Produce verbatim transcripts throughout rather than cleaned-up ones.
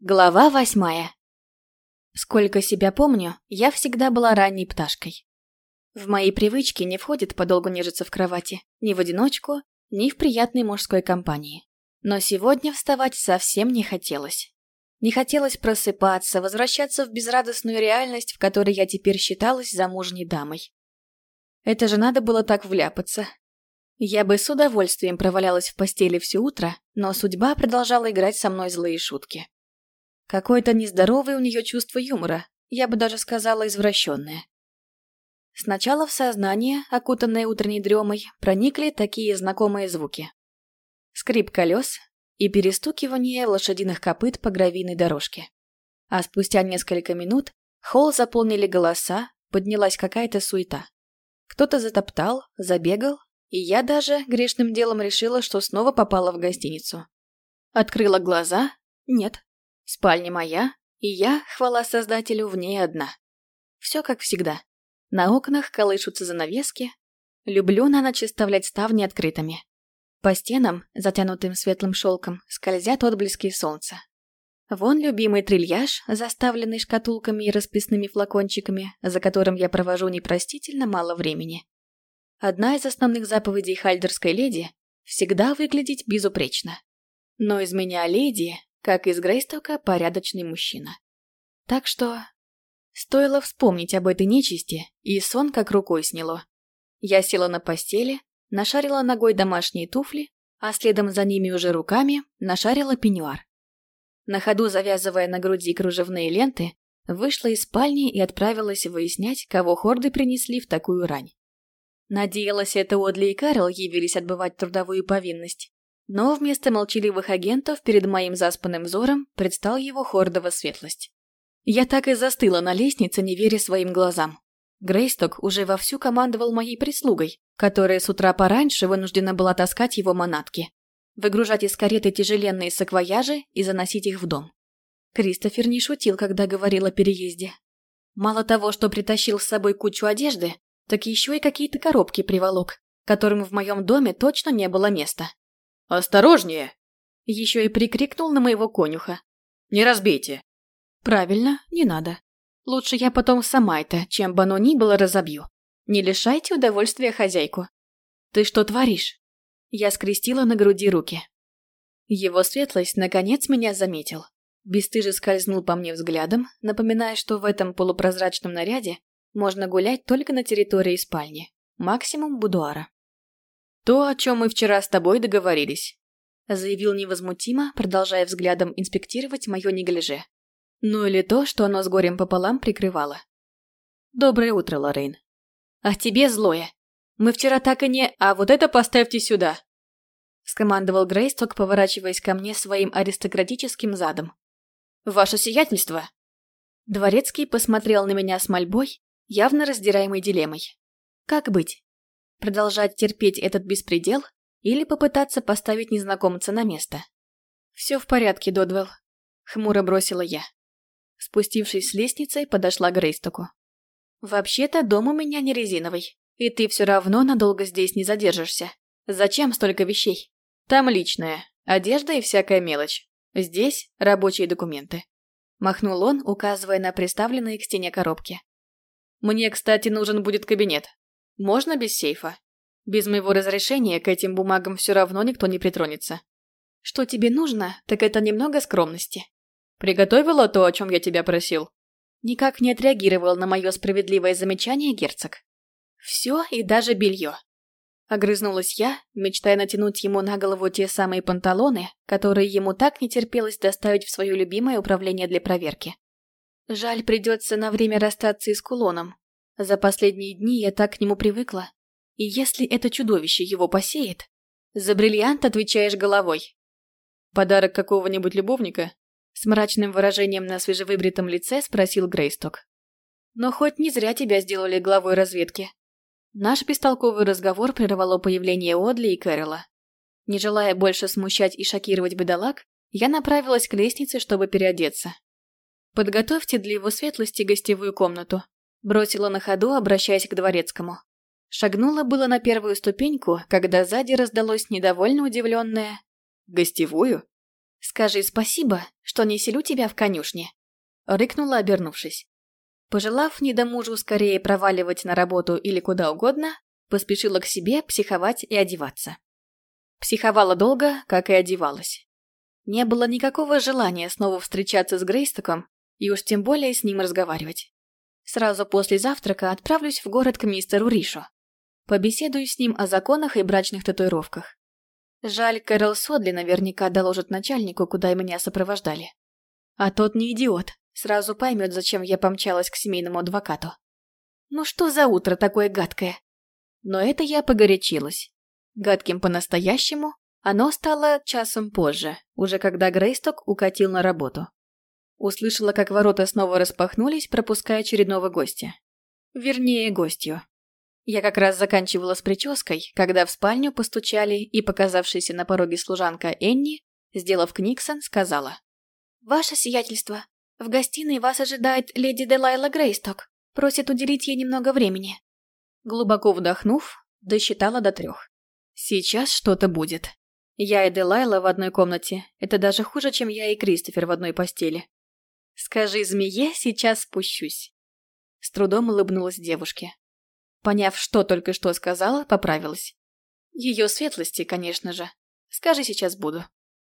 Глава восьмая. Сколько себя помню, я всегда была ранней пташкой. В мои привычки не входит подолгу нежиться в кровати, ни в одиночку, ни в приятной мужской компании. Но сегодня вставать совсем не хотелось. Не хотелось просыпаться, возвращаться в безрадостную реальность, в которой я теперь считалась замужней дамой. Это же надо было так вляпаться. Я бы с удовольствием провалялась в постели все утро, но судьба продолжала играть со мной злые шутки. Какое-то нездоровое у нее чувство юмора, я бы даже сказала извращенное. Сначала в сознание, окутанное утренней дремой, проникли такие знакомые звуки. Скрип колес и перестукивание лошадиных копыт по гравийной дорожке. А спустя несколько минут холл заполнили голоса, поднялась какая-то суета. Кто-то затоптал, забегал, и я даже грешным делом решила, что снова попала в гостиницу. Открыла глаза — нет. Спальня моя, и я, хвала создателю, в ней одна. Все как всегда. На окнах колышутся занавески. Люблю на ночь оставлять ставни открытыми. По стенам, затянутым светлым шелком, скользят отблески солнца. Вон любимый трильяж, заставленный шкатулками и расписными флакончиками, за которым я провожу непростительно мало времени. Одна из основных заповедей хальдерской леди — всегда выглядеть безупречно. Но из меня леди, как из Грейстока, порядочный мужчина. Так что стоило вспомнить об этой нечисти, и сон как рукой сняло. Я села на постели, нашарила ногой домашние туфли, а следом за ними уже руками нашарила пеньюар. На ходу, завязывая на груди кружевные ленты, вышла из спальни и отправилась выяснять, кого хорды принесли в такую рань. Надеялась, это Одли и Кэрол явились отбывать трудовую повинность. Но вместо молчаливых агентов перед моим заспанным взором предстал его хордова светлость. Я так и застыла на лестнице, не веря своим глазам. Грейсток уже вовсю командовал моей прислугой, которая с утра пораньше вынуждена была таскать его манатки, выгружать из кареты тяжеленные саквояжи и заносить их в дом. Кристофер не шутил, когда говорил о переезде. Мало того, что притащил с собой кучу одежды, так еще и какие-то коробки приволок, которым в моем доме точно не было места. «Осторожнее!» Еще и прикрикнул на моего конюха. «Не разбейте!» «Правильно, не надо. Лучше я потом сама это, чем бы оно ни было, разобью. Не лишайте удовольствия хозяйку». «Ты что творишь?» Я скрестила на груди руки. Его светлость наконец меня заметил. Бесстыже скользнул по мне взглядом, напоминая, что в этом полупрозрачном наряде можно гулять только на территории спальни, максимум будуара. «То, о чем мы вчера с тобой договорились», — заявил невозмутимо, продолжая взглядом инспектировать мое неглиже. Ну или то, что оно с горем пополам прикрывало. «Доброе утро, Лоррейн». «А тебе злое. Мы вчера так и не... А вот это поставьте сюда», — скомандовал Грейсток, поворачиваясь ко мне своим аристократическим задом. «Ваше сиятельство!» Дворецкий посмотрел на меня с мольбой, явно раздираемой дилеммой. Как быть? Продолжать терпеть этот беспредел или попытаться поставить незнакомца на место? «Все в порядке, Додвелл», — хмуро бросила я. Спустившись с лестницы, подошла к Грейстоку. «Вообще-то дом у меня не резиновый, и ты все равно надолго здесь не задержишься. Зачем столько вещей? Там личное, одежда и всякая мелочь. Здесь рабочие документы». Махнул он, указывая на приставленные к стене коробки. «Мне, кстати, нужен будет кабинет. Можно без сейфа? Без моего разрешения к этим бумагам все равно никто не притронется. Что тебе нужно, так это немного скромности». «Приготовила то, о чем я тебя просил?» Никак не отреагировал на мое справедливое замечание герцог. «Все и даже белье». Огрызнулась я, мечтая натянуть ему на голову те самые панталоны, которые ему так не терпелось доставить в свое любимое управление для проверки. Жаль, придется на время расстаться и с кулоном. За последние дни я так к нему привыкла. И если это чудовище его посеет, за бриллиант отвечаешь головой. «Подарок какого-нибудь любовника?» С мрачным выражением на свежевыбритом лице спросил Грейсток. «Но хоть не зря тебя сделали главой разведки». Наш бестолковый разговор прервало появление Одли и Кэрола. Не желая больше смущать и шокировать бедолаг, я направилась к лестнице, чтобы переодеться. «Подготовьте для его светлости гостевую комнату», — бросила на ходу, обращаясь к дворецкому. Шагнула было на первую ступеньку, когда сзади раздалось недовольно удивленное: «Гостевую?» «Скажи спасибо, что не селю тебя в конюшне», — рыкнула, обернувшись. Пожелав недомужу скорее проваливать на работу или куда угодно, поспешила к себе психовать и одеваться. Психовала долго, как и одевалась. Не было никакого желания снова встречаться с Грейстоком и уж тем более с ним разговаривать. Сразу после завтрака отправлюсь в город к мистеру Ришу. Побеседую с ним о законах и брачных татуировках. Жаль, Кэрол Содли наверняка доложит начальнику, куда меня сопровождали. А тот не идиот, сразу поймет, зачем я помчалась к семейному адвокату. Ну что за утро такое гадкое? Но это я погорячилась. Гадким по-настоящему оно стало часом позже, уже когда Грейсток укатил на работу. Услышала, как ворота снова распахнулись, пропуская очередного гостя. Вернее, гостью. Я как раз заканчивала с прической, когда в спальню постучали, и показавшаяся на пороге служанка Энни, сделав книксон, сказала: «Ваше сиятельство, в гостиной вас ожидает леди Делайла Грейсток. Просит уделить ей немного времени». Глубоко вдохнув, досчитала до трех. Сейчас что-то будет. Я и Делайла в одной комнате. Это даже хуже, чем я и Кристофер в одной постели. «Скажи змее, сейчас спущусь». С трудом улыбнулась девушке. Поняв, что только что сказала, поправилась. Ее светлости, конечно же. Скажи, сейчас буду.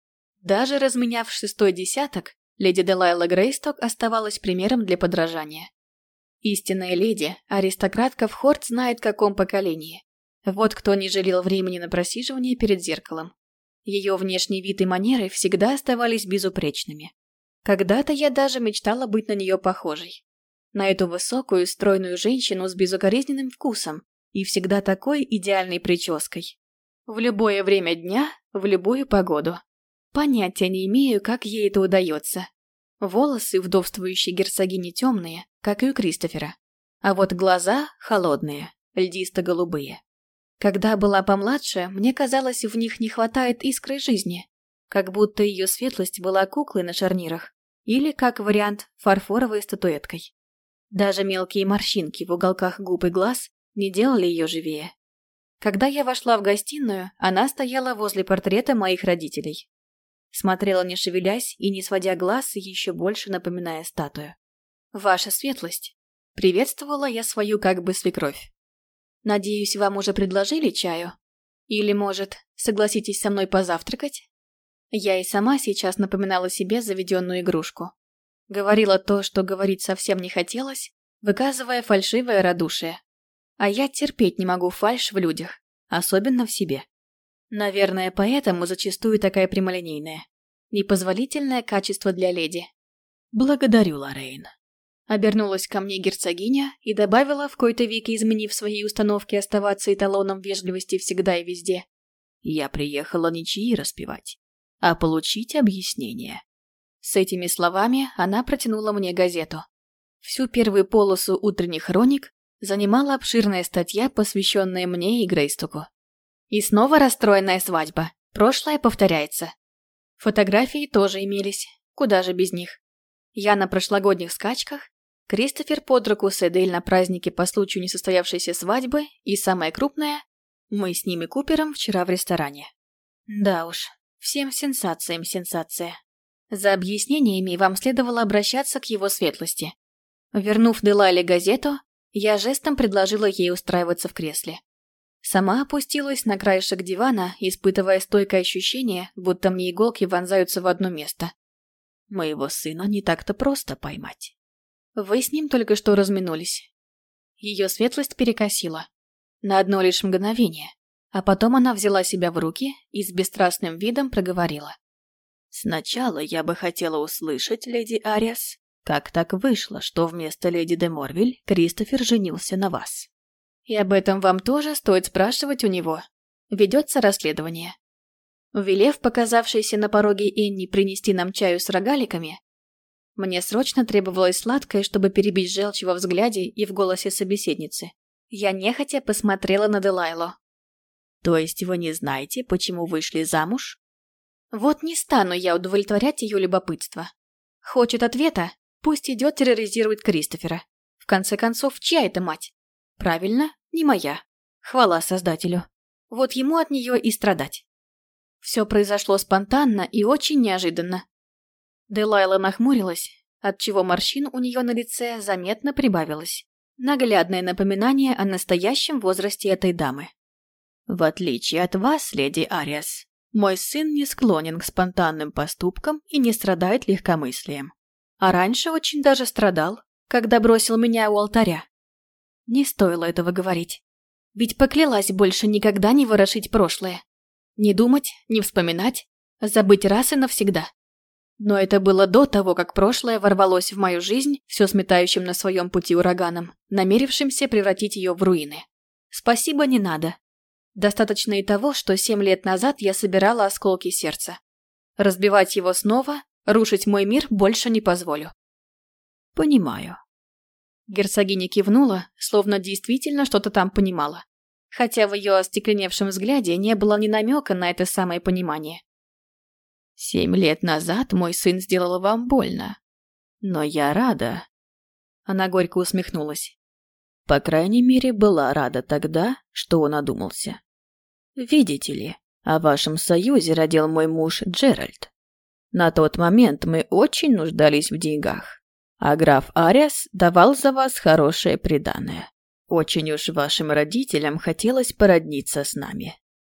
Даже разменяв шестой десяток, леди Делайла Грейсток оставалась примером для подражания. Истинная леди, аристократка в Хорт знает, в каком поколении. Вот кто не жалел времени на просиживание перед зеркалом. Ее внешний вид и манеры всегда оставались безупречными. Когда-то я даже мечтала быть на нее похожей. На эту высокую, стройную женщину с безукоризненным вкусом и всегда такой идеальной прической. В любое время дня, в любую погоду. Понятия не имею, как ей это удается. Волосы вдовствующей герцогини темные, как и у Кристофера. А вот глаза холодные, льдисто-голубые. Когда была помладше, мне казалось, в них не хватает искры жизни. Как будто ее светлость была куклой на шарнирах. Или, как вариант, фарфоровой статуэткой. Даже мелкие морщинки в уголках губ и глаз не делали ее живее. Когда я вошла в гостиную, она стояла возле портрета моих родителей. Смотрела не шевелясь и не сводя глаз, еще больше напоминая статую. «Ваша светлость!» Приветствовала я свою как бы свекровь. «Надеюсь, вам уже предложили чаю? Или, может, согласитесь со мной позавтракать?» Я и сама сейчас напоминала себе заведенную игрушку. Говорила то, что говорить совсем не хотелось, выказывая фальшивое радушие. А я терпеть не могу фальшь в людях, особенно в себе. Наверное, поэтому зачастую такая прямолинейная. Непозволительное качество для леди. «Благодарю, Лоррейн». Обернулась ко мне герцогиня и добавила, в кои-то веки изменив свои установки оставаться эталоном вежливости всегда и везде: «Я приехала не чаи распевать, а получить объяснение». С этими словами она протянула мне газету. Всю первую полосу утренних хроник занимала обширная статья, посвященная мне и Грейстоку. И снова расстроенная свадьба. Прошлое повторяется. Фотографии тоже имелись. Куда же без них? Я на прошлогодних скачках, Кристофер под руку с Эдель на празднике по случаю несостоявшейся свадьбы и, самое крупное, мы с ними Купером вчера в ресторане. Да уж, всем сенсациям сенсация. За объяснениями вам следовало обращаться к его светлости. Вернув Делайле газету, я жестом предложила ей устраиваться в кресле. Сама опустилась на краешек дивана, испытывая стойкое ощущение, будто мне иголки вонзаются в одно место. Моего сына не так-то просто поймать. Вы с ним только что разминулись. Ее светлость перекосила. На одно лишь мгновение. А потом она взяла себя в руки и с бесстрастным видом проговорила. «Сначала я бы хотела услышать, леди Ариас, как так вышло, что вместо леди де Морвиль Кристофер женился на вас. И об этом вам тоже стоит спрашивать у него. Ведется расследование». Велев показавшейся на пороге Энни принести нам чаю с рогаликами, мне срочно требовалось сладкое, чтобы перебить желчь во взгляде и в голосе собеседницы. Я нехотя посмотрела на Делайлу. «То есть вы не знаете, почему вышли замуж?» Вот не стану я удовлетворять ее любопытство. Хочет ответа? Пусть идет терроризирует Кристофера. В конце концов, чья это мать? Правильно, не моя. Хвала Создателю. Вот ему от нее и страдать. Все произошло спонтанно и очень неожиданно. Делайла нахмурилась, отчего морщин у нее на лице заметно прибавилось. Наглядное напоминание о настоящем возрасте этой дамы. «В отличие от вас, леди Ариас, мой сын не склонен к спонтанным поступкам и не страдает легкомыслием. А раньше очень даже страдал, когда бросил меня у алтаря. Не стоило этого говорить. Ведь поклялась больше никогда не ворошить прошлое. Не думать, не вспоминать, забыть раз и навсегда. Но это было до того, как прошлое ворвалось в мою жизнь, все сметающим на своем пути ураганом, намерившимся превратить ее в руины. Спасибо, не надо. Достаточно и того, что семь лет назад я собирала осколки сердца. Разбивать его снова, рушить мой мир больше не позволю. Понимаю. Герцогиня кивнула, словно действительно что-то там понимала. Хотя в ее остекленевшем взгляде не было ни намека на это самое понимание. Семь лет назад мой сын сделал вам больно. Но я рада. Она горько усмехнулась. По крайней мере, была рада тогда, что он одумался. Видите ли, о вашем союзе родил мой муж Джеральд. На тот момент мы очень нуждались в деньгах, а граф Ариас давал за вас хорошее приданое. Очень уж вашим родителям хотелось породниться с нами.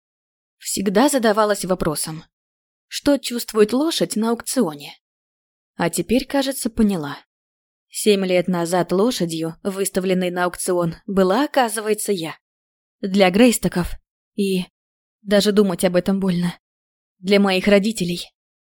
Всегда задавалась вопросом, что чувствует лошадь на аукционе? А теперь, кажется, поняла. Семь лет назад лошадью, выставленной на аукцион, была, оказывается, я. Для Грейстоков. И даже думать об этом больно. Для моих родителей.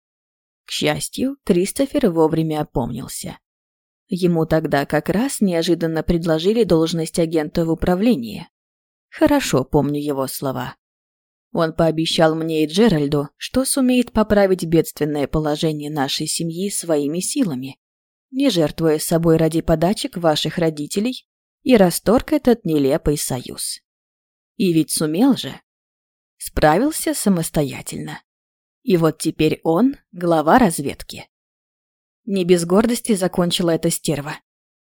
К счастью, Кристофер вовремя опомнился. Ему тогда как раз неожиданно предложили должность агента в управлении. Хорошо помню его слова. Он пообещал мне и Джеральду, что сумеет поправить бедственное положение нашей семьи своими силами, не жертвуя собой ради подачек ваших родителей, и расторг этот нелепый союз. И ведь сумел же. Справился самостоятельно. И вот теперь он глава разведки. Не без гордости закончила эта стерва.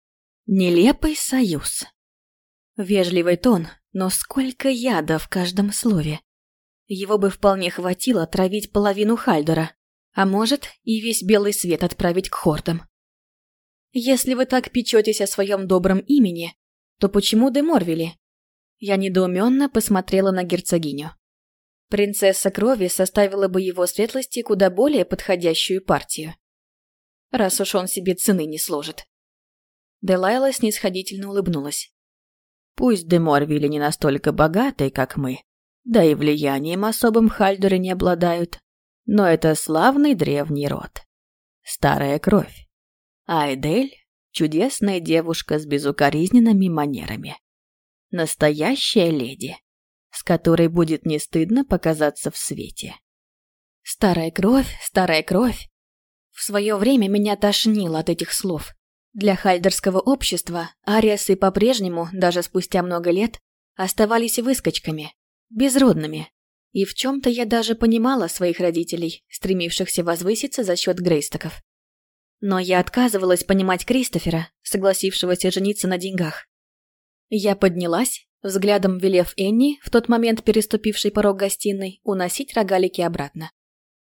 Нелепый союз. Вежливый тон, но сколько яда в каждом слове. Его бы вполне хватило отравить половину Хальдора, а может и весь белый свет отправить к хордам. Если вы так печетесь о своем добром имени, то почему де Морвили? Я недоуменно посмотрела на герцогиню. Принцесса крови составила бы его светлости куда более подходящую партию. Раз уж он себе цены не сложит. Делайла снисходительно улыбнулась. Пусть де Морвили не настолько богаты, как мы, да и влиянием особым Хальдоры не обладают, но это славный древний род. Старая кровь. А Эдель – чудесная девушка с безукоризненными манерами. Настоящая леди, с которой будет не стыдно показаться в свете. Старая кровь, старая кровь. В свое время меня тошнило от этих слов. Для хальдорского общества ариасы по-прежнему, даже спустя много лет, оставались выскочками, безродными. И в чем-то я даже понимала своих родителей, стремившихся возвыситься за счет Грейстоков. Но я отказывалась понимать Кристофера, согласившегося жениться на деньгах. Я поднялась, взглядом велев Энни, в тот момент переступившей порог гостиной, уносить рогалики обратно.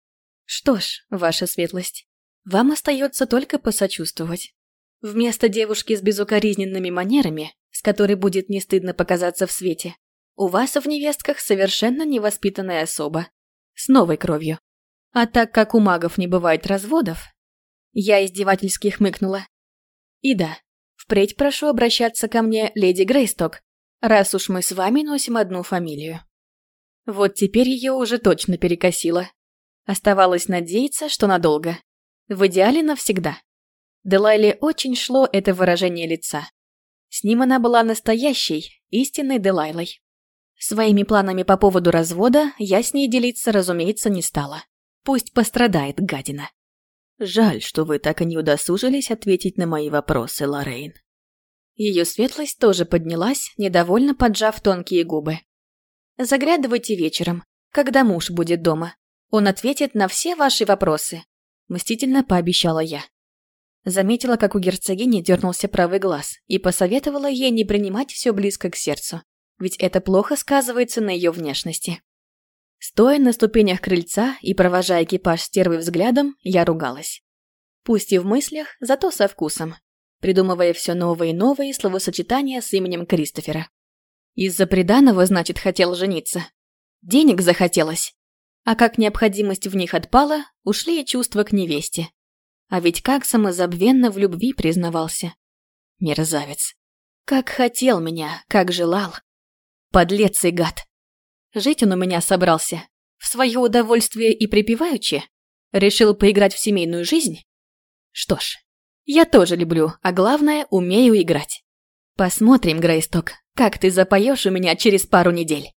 Что ж, ваша светлость, вам остается только посочувствовать. Вместо девушки с безукоризненными манерами, с которой будет не стыдно показаться в свете, у вас в невестках совершенно невоспитанная особа, с новой кровью. А так как у магов не бывает разводов, я издевательски хмыкнула. И да, впредь прошу обращаться ко мне, леди Грейсток, раз уж мы с вами носим одну фамилию. Вот теперь ее уже точно перекосило. Оставалось надеяться, что надолго. В идеале навсегда. Делайле очень шло это выражение лица. С ним она была настоящей, истинной Делайлой. Своими планами по поводу развода я с ней делиться, разумеется, не стала. Пусть пострадает гадина. Жаль, что вы так и не удосужились ответить на мои вопросы, Лоррейн. Ее светлость тоже поднялась, недовольно поджав тонкие губы. Заглядывайте вечером, когда муж будет дома. Он ответит на все ваши вопросы, мстительно пообещала я. Заметила, как у герцогини дернулся правый глаз, и посоветовала ей не принимать все близко к сердцу, ведь это плохо сказывается на ее внешности. Стоя на ступенях крыльца и провожая экипаж стервы взглядом, я ругалась. Пусть и в мыслях, зато со вкусом, придумывая все новые и новые словосочетания с именем Кристофера. Из-за приданого, значит, хотел жениться. Денег захотелось. А как необходимость в них отпала, ушли и чувства к невесте. А ведь как самозабвенно в любви признавался. Мерзавец. Как хотел меня, как желал. Подлец и гад. Жить он у меня собрался. В свое удовольствие и припеваючи. Решил поиграть в семейную жизнь? Что ж, я тоже люблю, а главное, умею играть. Посмотрим, Грейсток, как ты запоешь у меня через пару недель.